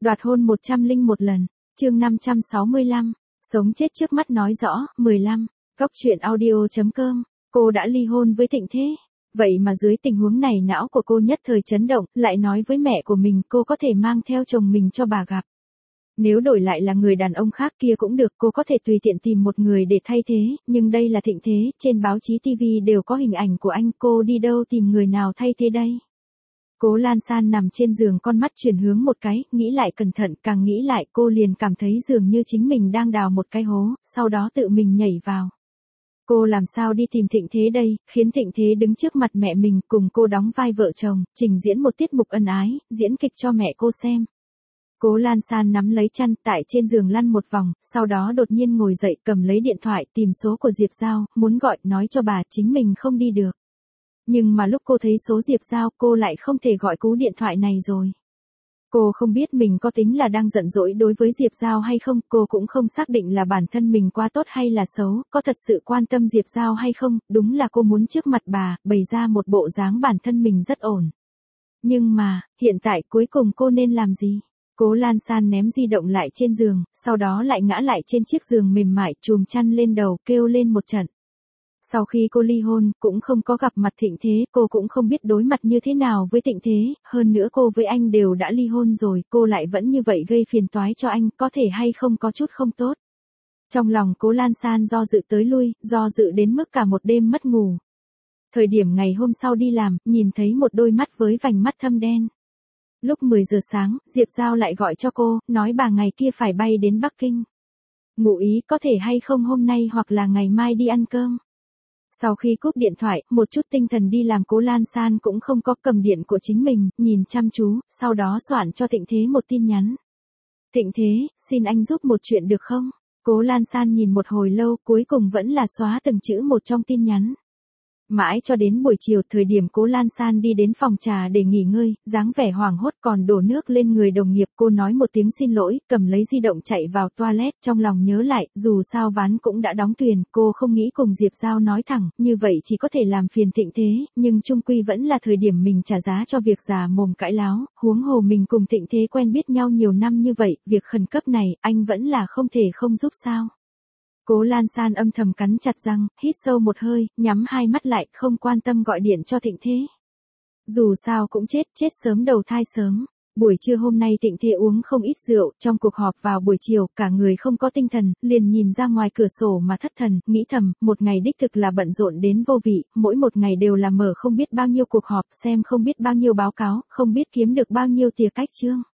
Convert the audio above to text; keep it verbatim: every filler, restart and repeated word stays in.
Đoạt hôn một trăm linh một lần, chương năm trăm sáu mươi lăm, sống chết trước mắt nói rõ, mười lăm, Góc truyện audio chấm com, cô đã ly hôn với Thịnh Thế. Vậy mà dưới tình huống này não của cô nhất thời chấn động, lại nói với mẹ của mình cô có thể mang theo chồng mình cho bà gặp. Nếu đổi lại là người đàn ông khác kia cũng được, cô có thể tùy tiện tìm một người để thay thế, nhưng đây là Thịnh Thế, trên báo chí ti vi đều có hình ảnh của anh, cô đi đâu tìm người nào thay thế đây? Cố Lan San nằm trên giường, con mắt chuyển hướng một cái, nghĩ lại cẩn thận, càng nghĩ lại cô liền cảm thấy dường như chính mình đang đào một cái hố, sau đó tự mình nhảy vào. Cô làm sao đi tìm Thịnh Thế đây, khiến Thịnh Thế đứng trước mặt mẹ mình cùng cô đóng vai vợ chồng, trình diễn một tiết mục ân ái, diễn kịch cho mẹ cô xem. Cố Lan San nắm lấy chăn tại trên giường lăn một vòng, sau đó đột nhiên ngồi dậy cầm lấy điện thoại tìm số của Diệp Giao, muốn gọi nói cho bà chính mình không đi được. Nhưng mà lúc cô thấy số Diệp Giao cô lại không thể gọi cú điện thoại này rồi. Cô không biết mình có tính là đang giận dỗi đối với Diệp Giao hay không, cô cũng không xác định là bản thân mình quá tốt hay là xấu, có thật sự quan tâm Diệp Giao hay không, đúng là cô muốn trước mặt bà, bày ra một bộ dáng bản thân mình rất ổn. Nhưng mà, hiện tại cuối cùng cô nên làm gì? Cố Lan San ném di động lại trên giường, sau đó lại ngã lại trên chiếc giường mềm mại chùm chăn lên đầu kêu lên một trận. Sau khi cô ly hôn, cũng không có gặp mặt Thịnh Thế, cô cũng không biết đối mặt như thế nào với Thịnh Thế, hơn nữa cô với anh đều đã ly hôn rồi, cô lại vẫn như vậy gây phiền toái cho anh, có thể hay không có chút không tốt. Trong lòng Cố Lan San do dự tới lui, do dự đến mức cả một đêm mất ngủ. Thời điểm ngày hôm sau đi làm, nhìn thấy một đôi mắt với vành mắt thâm đen. Lúc mười giờ sáng, Diệp Giao lại gọi cho cô, nói bà ngày kia phải bay đến Bắc Kinh. Ngụ ý có thể hay không hôm nay hoặc là ngày mai đi ăn cơm. Sau khi cúp điện thoại, một chút tinh thần đi làm, Cố Lan San cũng không có, cầm điện của chính mình, nhìn chăm chú, sau đó soạn cho Thịnh Thế một tin nhắn. Thịnh Thế, xin anh giúp một chuyện được không? Cố Lan San nhìn một hồi lâu, cuối cùng vẫn là xóa từng chữ một trong tin nhắn. Mãi cho đến buổi chiều, thời điểm Cố Lan San đi đến phòng trà để nghỉ ngơi, dáng vẻ hoảng hốt còn đổ nước lên người đồng nghiệp, cô nói một tiếng xin lỗi, cầm lấy di động chạy vào toilet, trong lòng nhớ lại, dù sao ván cũng đã đóng thuyền, cô không nghĩ cùng Diệp Giao nói thẳng, như vậy chỉ có thể làm phiền Thịnh Thế, nhưng chung quy vẫn là thời điểm mình trả giá cho việc già mồm cãi láo, huống hồ mình cùng Thịnh Thế quen biết nhau nhiều năm như vậy, việc khẩn cấp này, anh vẫn là không thể không giúp sao. Cố Lan San âm thầm cắn chặt răng, hít sâu một hơi, nhắm hai mắt lại, không quan tâm gọi điện cho Thịnh Thế. Dù sao cũng chết, chết sớm đầu thai sớm. Buổi trưa hôm nay Thịnh Thế uống không ít rượu, trong cuộc họp vào buổi chiều, cả người không có tinh thần, liền nhìn ra ngoài cửa sổ mà thất thần, nghĩ thầm, một ngày đích thực là bận rộn đến vô vị, mỗi một ngày đều là mở không biết bao nhiêu cuộc họp, xem không biết bao nhiêu báo cáo, không biết kiếm được bao nhiêu tìa cách chương.